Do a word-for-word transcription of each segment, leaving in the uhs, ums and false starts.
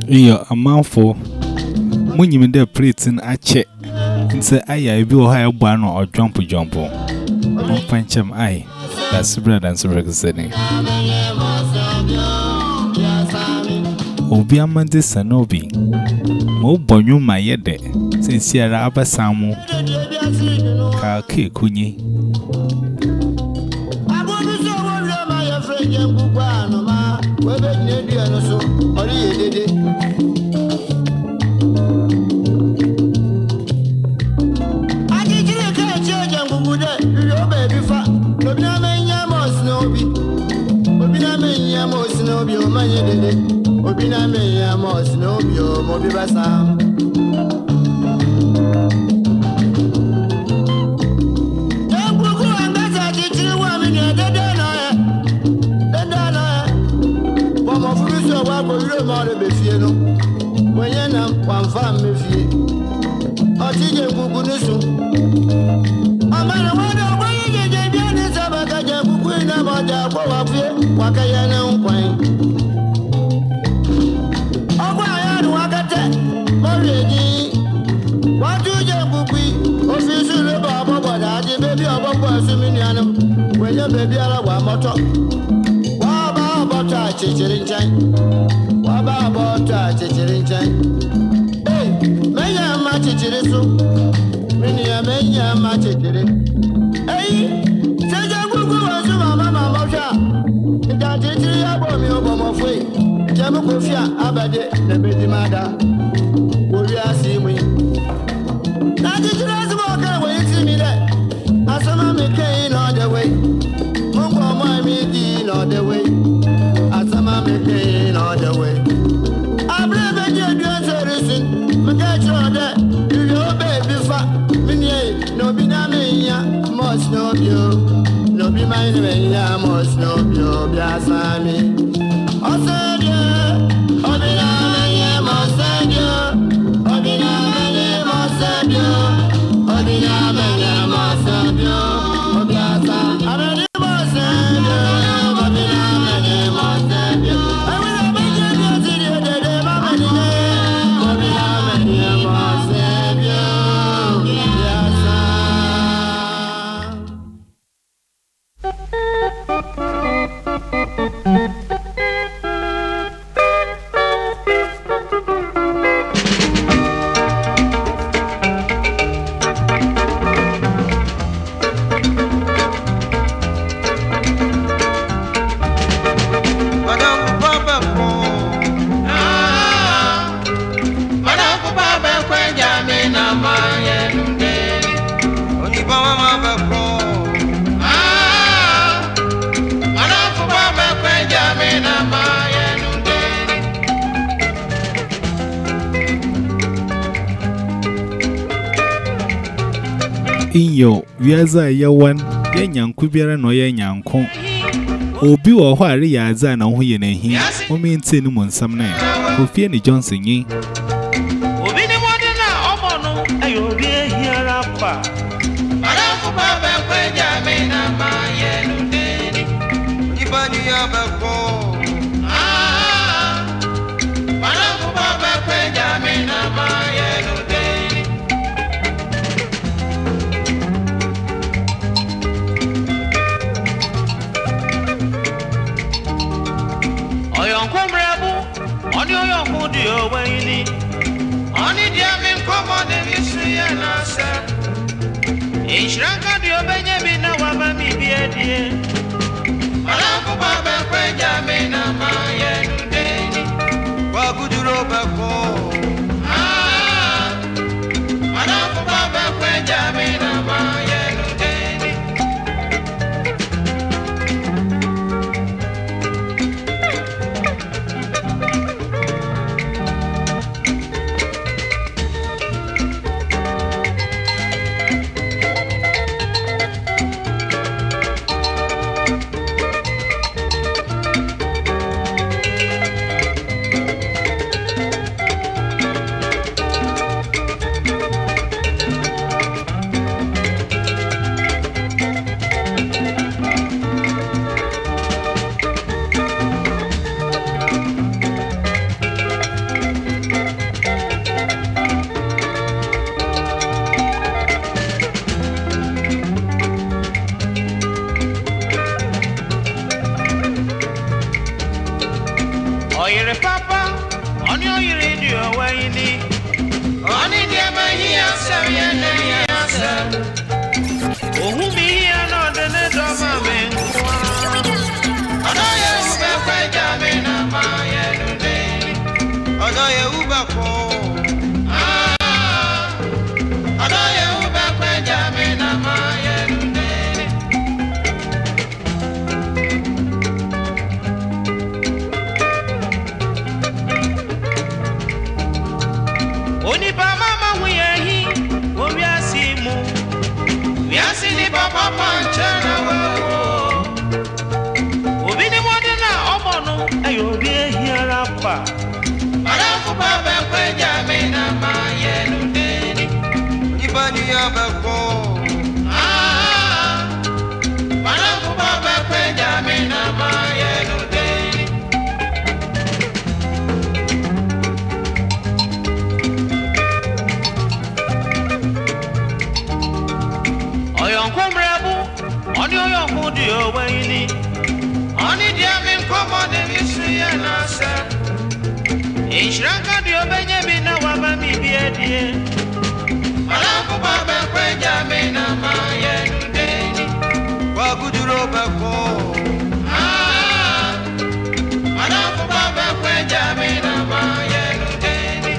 You're a mouthful. When you mean the plating, I check. Say, I be a higher one or jump jump. Oh, punch him, I. That's bread and so representing. Obi Amande Sanobi. Mo bonyu my yede. Since you are Abba Samu. Ka ke kunyi. Obina me ya mo snobio mo bi basam ya buku anga ti ti wa mi ne dede na ya dede na ya bo mo furu so wa bo yire mo le be fie no wenye na pamfa me fie o ti je buku ni su amana wa do bo ye je bi ni sabaka je buku na mo ja ko wa fie wa ka ya na nkwan when your baby are one motor. What about a chichirin chain? What about a chichirin chain? Hey, may I match it to the Many a may I match it to the Hey, say a good mamma, mamma, that is a bomb of way. Jamukofia, Abade, the baby mother. Will you see me? That is a smoker when you see me there. As a mammy came on the way. Mungo, my meeting on the way. As a mammy came on the way. I believe in your answer. Forget your day. You know, baby, fat. Minnie, no be namia, must know you. No be my name, must know you. Biasami. Osadia, Obina, Mosadia, Obina, Mosadia, Obina, Mosadia, Obiasa, Abadi Mosadia, Obina, Mosadia. I will make you see the day, Mamma, Obina, Mosadia, Biasa. Inyo, Viaza Yawan, Yan Kubiara no Yan Yanko. Obi or Wari Yazan on Huyen and he, who means cinnamon some name, who fear the Johnson ye. Obi the one in our omono, I will be here up. Madame Papa, where Jamina, my yen, Ibani Abako. Ah, Madame Papa, where Jamina, my yen. Only the common and answer. In Shranka, the Obey, no one may be a dear. Malaco Baba, Benjamin, my end. What could you rob for? Ah, Malaco Baba, Benjamin, my end. waini. Oni dia min komo de misuya nasa. Inshranka dio benye bina wama mi biedie. Malafu baba kwenja mina maye nudeni. Waguduro bako. Ah, malafu baba kwenja mina maye nudeni.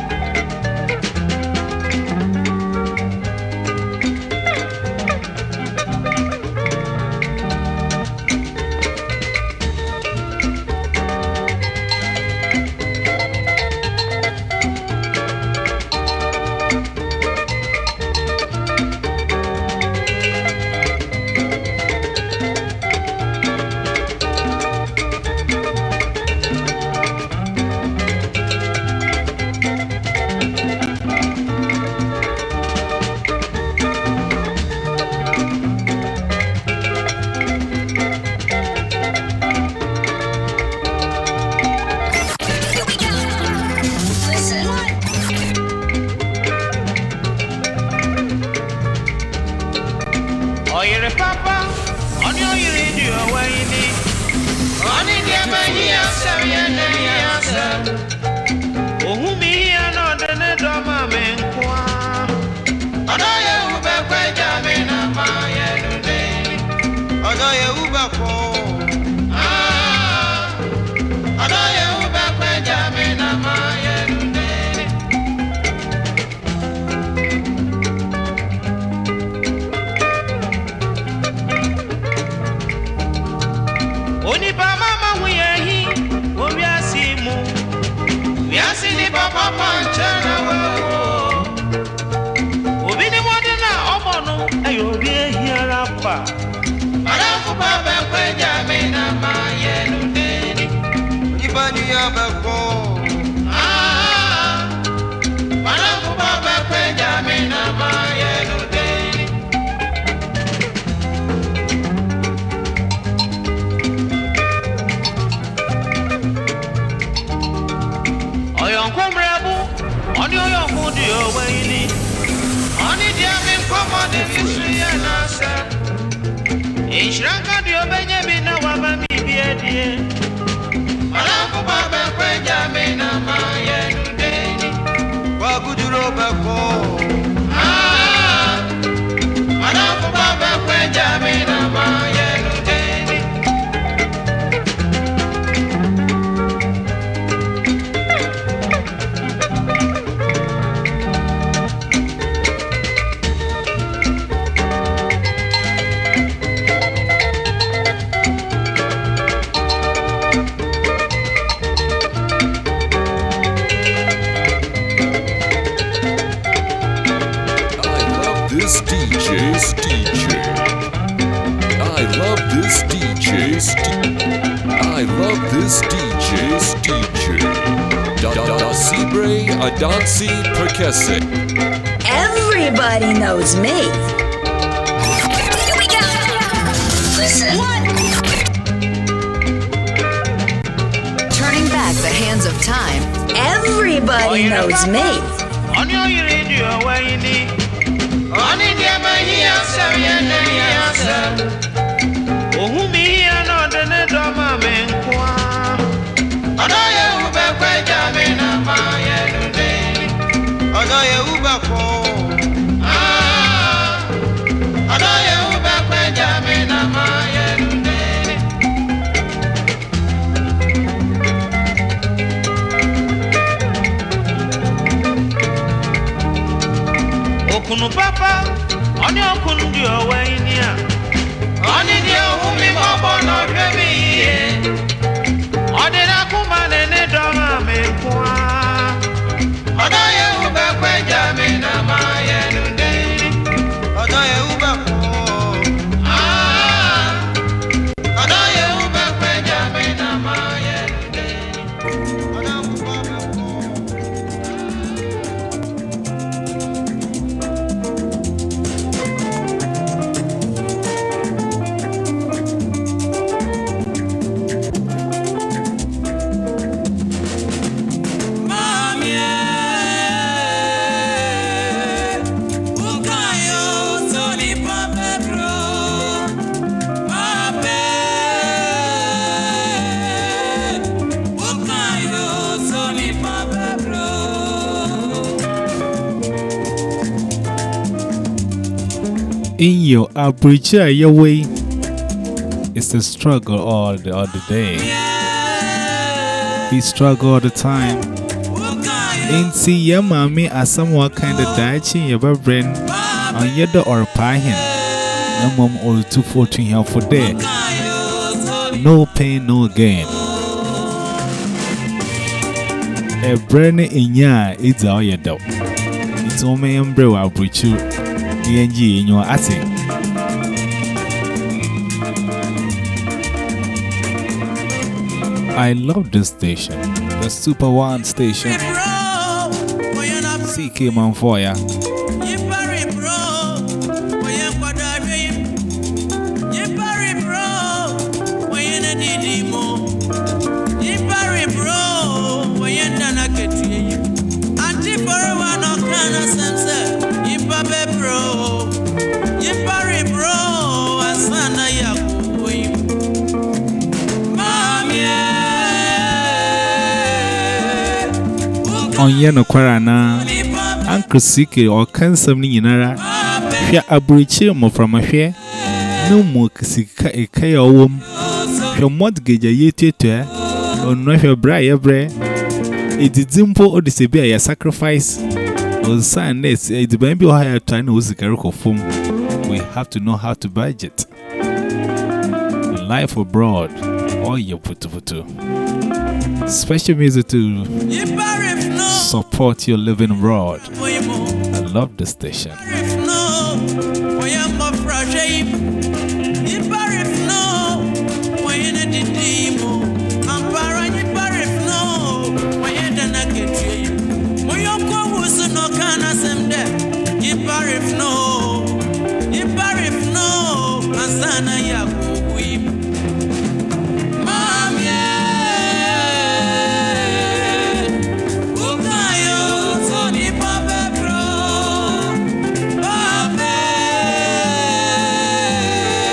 Oyere papa, oni oyere di owaini. Oni di amayi asa yene asa. Ohumi ano dene doma menkwa. Odoye ube kweja mina maye nudeni. Odoye ube ko. Ah, odoye ube kweja mina maye nudeni. Oni pa mama wiyehi, obi asimu. We asini papa panchana wo. Obi ni mwade na omono, ayo obi ehiara pa. Marafu baba kweja mina maye nudeni. Ibani ya bako. Ah, marafu baba kweja mina maye nudeni. Oyonko mrebu, oni oyonko di owaini. Oni di ami mkomo di visuya nasa. Inshranka di obenye bina wama mi biedie. Malafu baba kwenja mina maye nudeni. Waguduro bako. Ah, malafu baba kwenja mina maye nudeni. This DJ's D J. I love this DJ's D I love this DJ's D J. Da da da Sibre Adansi Perkese. Everybody knows me. Here we go. Listen. One. Turning back the hands of time. Everybody knows me. Oni oyere di owaini. Oni di amayi asa yene asa. Ohumi ano dene doma menkwa. Odoye ube kweja mina maye nudeni. Odoye ube ko. Ah, odoye ube kweja mina maye nudeni. Okunu papa, oni okunu di owaini a. Oni di ohumi mobo no remi ye. Odi na kuma nene doma menkwa. Odoye ube kweja mina maye nudeni. Odoye ube ko. Ah, odoye ube kweja mina maye nudeni. Odoye ube ko. In your aperture, your way, it's a struggle all the, all the day. We struggle all the time. In see your mommy as somewhat kind of daching your brain on your door or pine. No mom or two fourteen here for day. No pain, no gain. A brain in ya, it's all your dog. It's only umbrella I'll breach you. D N G in your attic. I love this station, the Super One station. C K Man for ya. On Yano Quarana, Uncle Siki or Kansam Ninara, Share a breachimo from a share. No more Sika a Kaya womb. Your mortgage a year to or not your briar bread. It is simple or disappear a sacrifice. Or sign this, it's baby or higher time was a carrico foam. We have to know how to budget. Life abroad, all your put to special music to support your living abroad. I love the station. If no, if no, Asana Yaku.